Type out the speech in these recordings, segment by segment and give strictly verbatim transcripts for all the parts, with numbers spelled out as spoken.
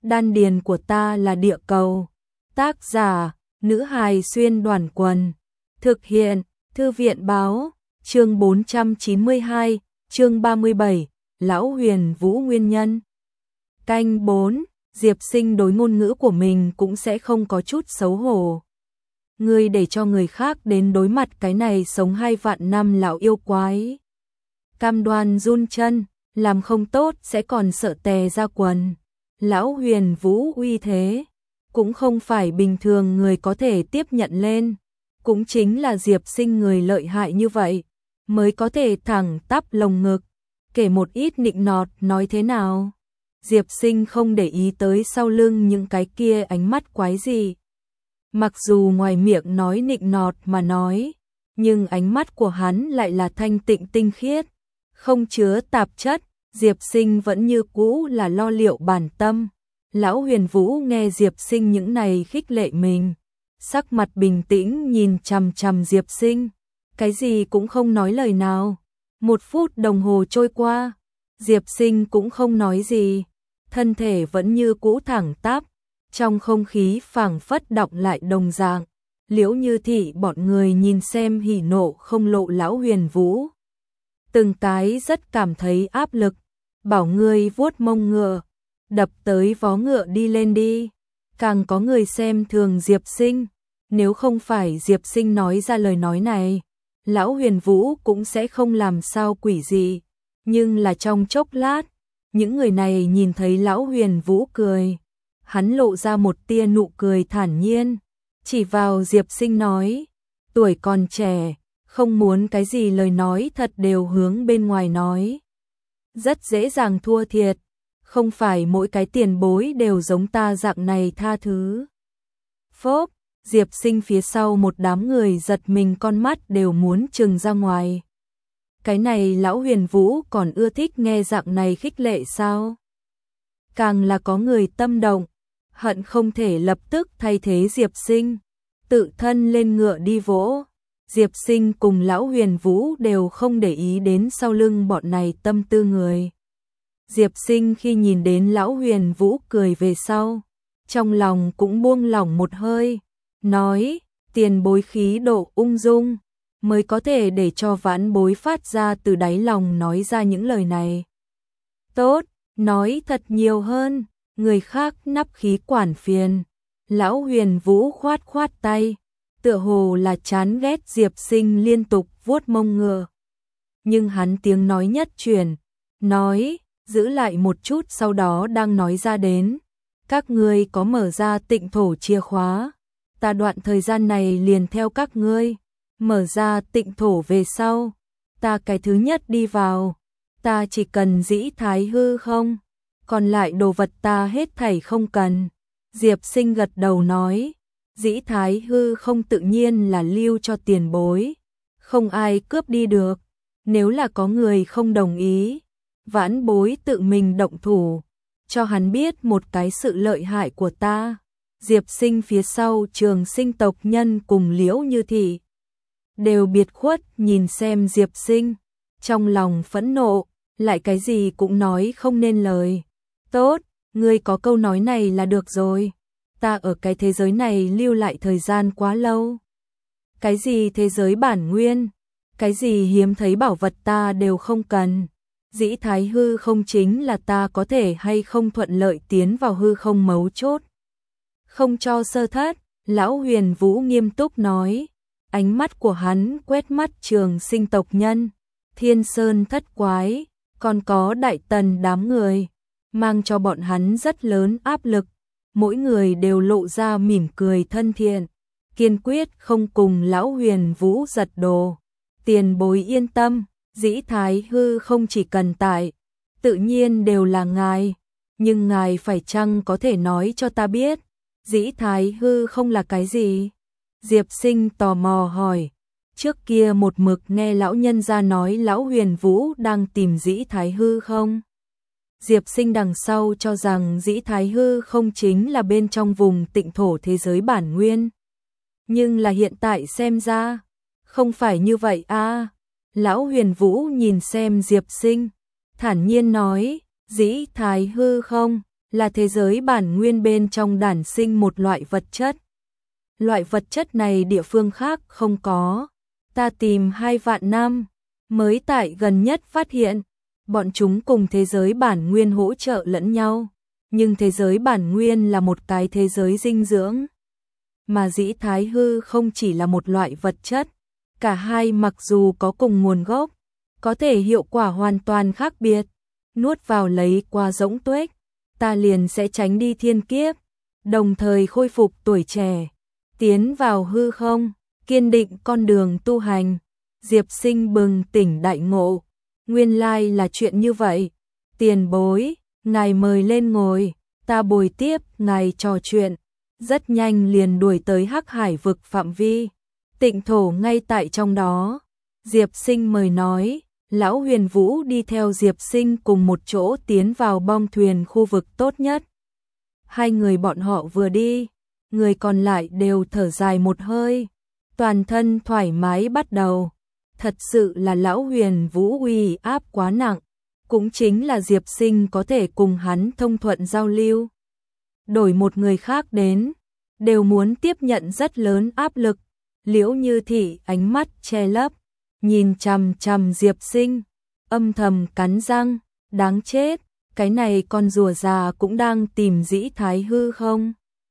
Đan điền của ta là địa cầu. Tác giả, nữ hài xuyên đoàn quần. Thực hiện, Thư viện báo, chương bốn trăm chín mươi hai, chương ba mươi bảy, Lão Huyền Vũ nguyên nhân. Canh bốn, Diệp Sinh đối ngôn ngữ của mình cũng sẽ không có chút xấu hổ. Ngươi để cho người khác đến đối mặt cái này sống hai vạn năm lão yêu quái. Cam đoan run chân, làm không tốt sẽ còn sợ tè ra quần. Lão Huyền Vũ uy thế, cũng không phải bình thường người có thể tiếp nhận lên. Cũng chính là Diệp Sinh người lợi hại như vậy, mới có thể thẳng tắp lồng ngực, kể một ít nịnh nọt nói thế nào. Diệp Sinh không để ý tới sau lưng những cái kia ánh mắt quái gì. Mặc dù ngoài miệng nói nịnh nọt mà nói, nhưng ánh mắt của hắn lại là thanh tịnh tinh khiết, không chứa tạp chất. Diệp Sinh vẫn như cũ là lo liệu bản tâm. Lão Huyền Vũ nghe Diệp Sinh những này khích lệ mình, sắc mặt bình tĩnh nhìn chằm chằm Diệp Sinh, cái gì cũng không nói lời nào. Một phút đồng hồ trôi qua, Diệp Sinh cũng không nói gì, thân thể vẫn như cũ thẳng tắp, trong không khí phảng phất đọng lại đồng dạng. Liễu Như Thị bọn người nhìn xem hỉ nộ không lộ Lão Huyền Vũ, từng cái rất cảm thấy áp lực, bảo ngươi vuốt mông ngựa, đập tới vó ngựa đi lên đi. Càng có người xem thường Diệp Sinh, nếu không phải Diệp Sinh nói ra lời nói này, Lão Huyền Vũ cũng sẽ không làm sao quỷ gì. Nhưng là trong chốc lát, những người này nhìn thấy Lão Huyền Vũ cười, hắn lộ ra một tia nụ cười thản nhiên, chỉ vào Diệp Sinh nói, tuổi còn trẻ, không muốn cái gì lời nói thật đều hướng bên ngoài nói, rất dễ dàng thua thiệt, không phải mỗi cái tiền bối đều giống ta dạng này tha thứ. Phốp, Diệp Sinh phía sau một đám người giật mình, con mắt đều muốn trừng ra ngoài. Cái này Lão Huyền Vũ còn ưa thích nghe dạng này khích lệ sao? Càng là có người tâm động, hận không thể lập tức thay thế Diệp Sinh, tự thân lên ngựa đi vỗ. Diệp Sinh cùng Lão Huyền Vũ đều không để ý đến sau lưng bọn này tâm tư người. Diệp Sinh khi nhìn đến Lão Huyền Vũ cười về sau, trong lòng cũng buông lỏng một hơi, nói, tiền bối khí độ ung dung, mới có thể để cho vãn bối phát ra từ đáy lòng nói ra những lời này. Tốt, nói thật nhiều hơn, người khác nắp khí quản phiền. Lão Huyền Vũ khoát khoát tay, tựa hồ là chán ghét Diệp Sinh liên tục vuốt mông ngựa. Nhưng hắn tiếng nói nhất truyền, nói, giữ lại một chút sau đó đang nói ra đến. Các ngươi có mở ra tịnh thổ chìa khóa, ta đoạn thời gian này liền theo các ngươi, mở ra tịnh thổ về sau, ta cái thứ nhất đi vào, ta chỉ cần dĩ thái hư không, còn lại đồ vật ta hết thảy không cần. Diệp Sinh gật đầu nói, dĩ thái hư không tự nhiên là lưu cho tiền bối, không ai cướp đi được, nếu là có người không đồng ý, vãn bối tự mình động thủ, cho hắn biết một cái sự lợi hại của ta. Diệp Sinh phía sau Trường Sinh tộc nhân cùng Liễu Như Thị đều biệt khuất nhìn xem Diệp Sinh, trong lòng phẫn nộ, lại cái gì cũng nói không nên lời. Tốt, ngươi có câu nói này là được rồi, ta ở cái thế giới này lưu lại thời gian quá lâu. Cái gì thế giới bản nguyên, cái gì hiếm thấy bảo vật ta đều không cần. Dĩ thái hư không chính là ta có thể hay không thuận lợi tiến vào hư không mấu chốt. Không cho sơ thất, Lão Huyền Vũ nghiêm túc nói, ánh mắt của hắn quét mắt Trường Sinh tộc nhân, Thiên Sơn thất quái, còn có Đại Tần đám người, mang cho bọn hắn rất lớn áp lực, mỗi người đều lộ ra mỉm cười thân thiện, kiên quyết không cùng Lão Huyền Vũ giật đồ. Tiền bối yên tâm, dĩ thái hư không chỉ cần tại, tự nhiên đều là ngài, nhưng ngài phải chăng có thể nói cho ta biết, dĩ thái hư không là cái gì? Diệp Sinh tò mò hỏi, trước kia một mực nghe lão nhân gia nói Lão Huyền Vũ đang tìm dĩ thái hư không? Diệp Sinh đằng sau cho rằng dĩ thái hư không chính là bên trong vùng tịnh thổ thế giới bản nguyên. Nhưng là hiện tại xem ra, không phải như vậy a. À. Lão Huyền Vũ nhìn xem Diệp Sinh, thản nhiên nói, dĩ thái hư không là thế giới bản nguyên bên trong đản sinh một loại vật chất. Loại vật chất này địa phương khác không có. Ta tìm hai vạn năm, mới tại gần nhất phát hiện, bọn chúng cùng thế giới bản nguyên hỗ trợ lẫn nhau. Nhưng thế giới bản nguyên là một cái thế giới dinh dưỡng. Mà dĩ thái hư không chỉ là một loại vật chất. Cả hai mặc dù có cùng nguồn gốc, có thể hiệu quả hoàn toàn khác biệt. Nuốt vào lấy qua rỗng tuếch, ta liền sẽ tránh đi thiên kiếp, đồng thời khôi phục tuổi trẻ, tiến vào hư không, kiên định con đường tu hành. Diệp Sinh bừng tỉnh đại ngộ, nguyên lai là chuyện như vậy. Tiền bối, ngài mời lên ngồi, ta bồi tiếp ngài trò chuyện. Rất nhanh liền đuổi tới Hắc Hải vực phạm vi, tịnh thổ ngay tại trong đó. Diệp Sinh mời nói, Lão Huyền Vũ đi theo Diệp Sinh cùng một chỗ tiến vào bong thuyền khu vực tốt nhất. Hai người bọn họ vừa đi, người còn lại đều thở dài một hơi, toàn thân thoải mái bắt đầu. Thật sự là Lão Huyền Vũ uy áp quá nặng, cũng chính là Diệp Sinh có thể cùng hắn thông thuận giao lưu. Đổi một người khác đến, đều muốn tiếp nhận rất lớn áp lực. Liễu Như Thị ánh mắt che lấp, nhìn chằm chằm Diệp Sinh, âm thầm cắn răng, đáng chết, cái này con rùa già cũng đang tìm dĩ thái hư không?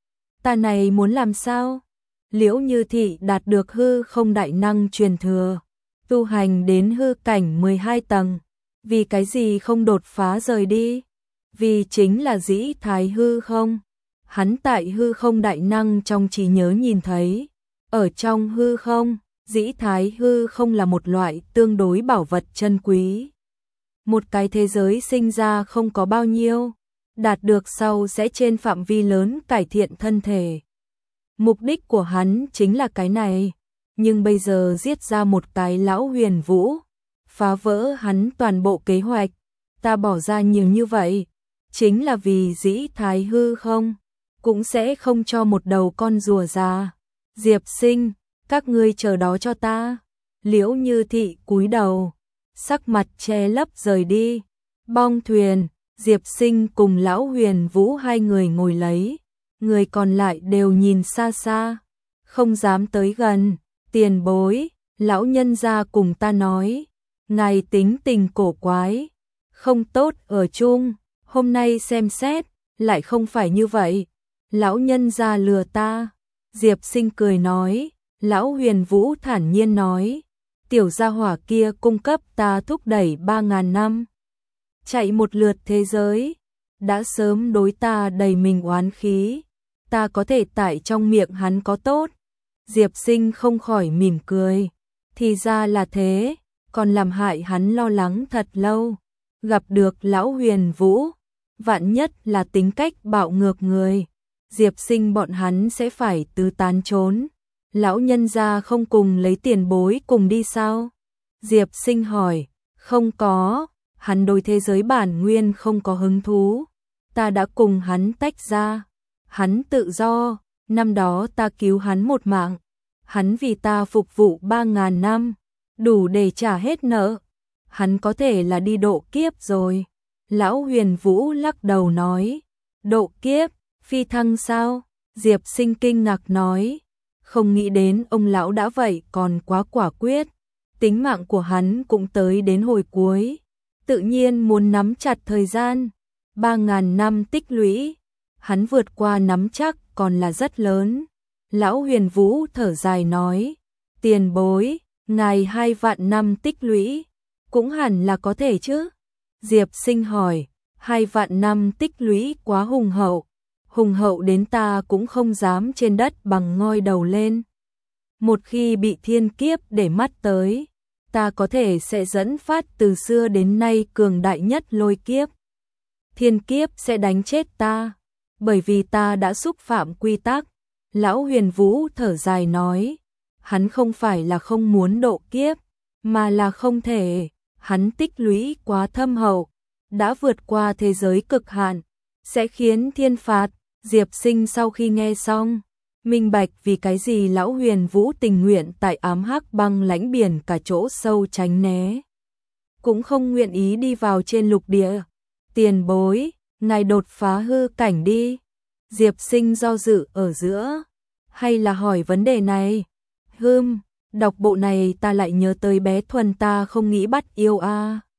Ta này muốn làm sao? Liễu Như Thị đạt được hư không đại năng truyền thừa, tu hành đến hư cảnh mười hai tầng, vì cái gì không đột phá rời đi? Vì chính là dĩ thái hư không? Hắn tại hư không đại năng trong trí nhớ nhìn thấy, ở trong hư không, dĩ thái hư không là một loại tương đối bảo vật chân quý. Một cái thế giới sinh ra không có bao nhiêu, đạt được sau sẽ trên phạm vi lớn cải thiện thân thể. Mục đích của hắn chính là cái này, nhưng bây giờ giết ra một cái Lão Huyền Vũ, phá vỡ hắn toàn bộ kế hoạch. Ta bỏ ra nhiều như vậy, chính là vì dĩ thái hư không, cũng sẽ không cho một đầu con rùa già. Diệp Sinh, các ngươi chờ đó cho ta. Liễu Như Thị cúi đầu, sắc mặt che lấp rời đi. Bong thuyền, Diệp Sinh cùng Lão Huyền Vũ hai người ngồi lấy, người còn lại đều nhìn xa xa, không dám tới gần. Tiền bối, lão nhân gia cùng ta nói, ngài tính tình cổ quái, không tốt ở chung, hôm nay xem xét, lại không phải như vậy. Lão nhân gia lừa ta. Diệp Sinh cười nói. Lão Huyền Vũ thản nhiên nói, tiểu gia hỏa kia cung cấp ta thúc đẩy ba ngàn năm, chạy một lượt thế giới, đã sớm đối ta đầy mình oán khí, ta có thể tại trong miệng hắn có tốt. Diệp Sinh không khỏi mỉm cười, thì ra là thế, còn làm hại hắn lo lắng thật lâu. Gặp được Lão Huyền Vũ, vạn nhất là tính cách bạo ngược người, Diệp Sinh bọn hắn sẽ phải tứ tán trốn. Lão nhân gia không cùng lấy tiền bối cùng đi sao? Diệp Sinh hỏi. Không có, hắn đối thế giới bản nguyên không có hứng thú, ta đã cùng hắn tách ra. Hắn tự do, năm đó ta cứu hắn một mạng, hắn vì ta phục vụ ba ngàn năm, đủ để trả hết nợ. Hắn có thể là đi độ kiếp rồi. Lão Huyền Vũ lắc đầu nói. Độ kiếp, phi thăng sao? Diệp Sinh kinh ngạc nói. Không nghĩ đến ông lão đã vậy còn quá quả quyết. Tính mạng của hắn cũng tới đến hồi cuối, tự nhiên muốn nắm chặt thời gian. Ba ngàn năm tích lũy, hắn vượt qua nắm chắc còn là rất lớn. Lão Huyền Vũ thở dài nói. Tiền bối, ngài hai vạn năm tích lũy, cũng hẳn là có thể chứ? Diệp Sinh hỏi. Hai vạn năm tích lũy quá hùng hậu, hùng hậu đến ta cũng không dám trên đất bằng ngoi đầu lên. Một khi bị thiên kiếp để mắt tới, ta có thể sẽ dẫn phát từ xưa đến nay cường đại nhất lôi kiếp. Thiên kiếp sẽ đánh chết ta, bởi vì ta đã xúc phạm quy tắc. Lão Huyền Vũ thở dài nói. Hắn không phải là không muốn độ kiếp, mà là không thể. Hắn tích lũy quá thâm hậu, đã vượt qua thế giới cực hạn, sẽ khiến thiên phạt. Diệp Sinh sau khi nghe xong, minh bạch vì cái gì Lão Huyền Vũ tình nguyện tại ám hắc băng lãnh biển cả chỗ sâu tránh né, cũng không nguyện ý đi vào trên lục địa. Tiền bối, ngài đột phá hư cảnh đi. Diệp Sinh do dự ở giữa, hay là hỏi vấn đề này. Hừm, đọc bộ này ta lại nhớ tới bé Thuần ta không nghĩ bắt yêu a. À.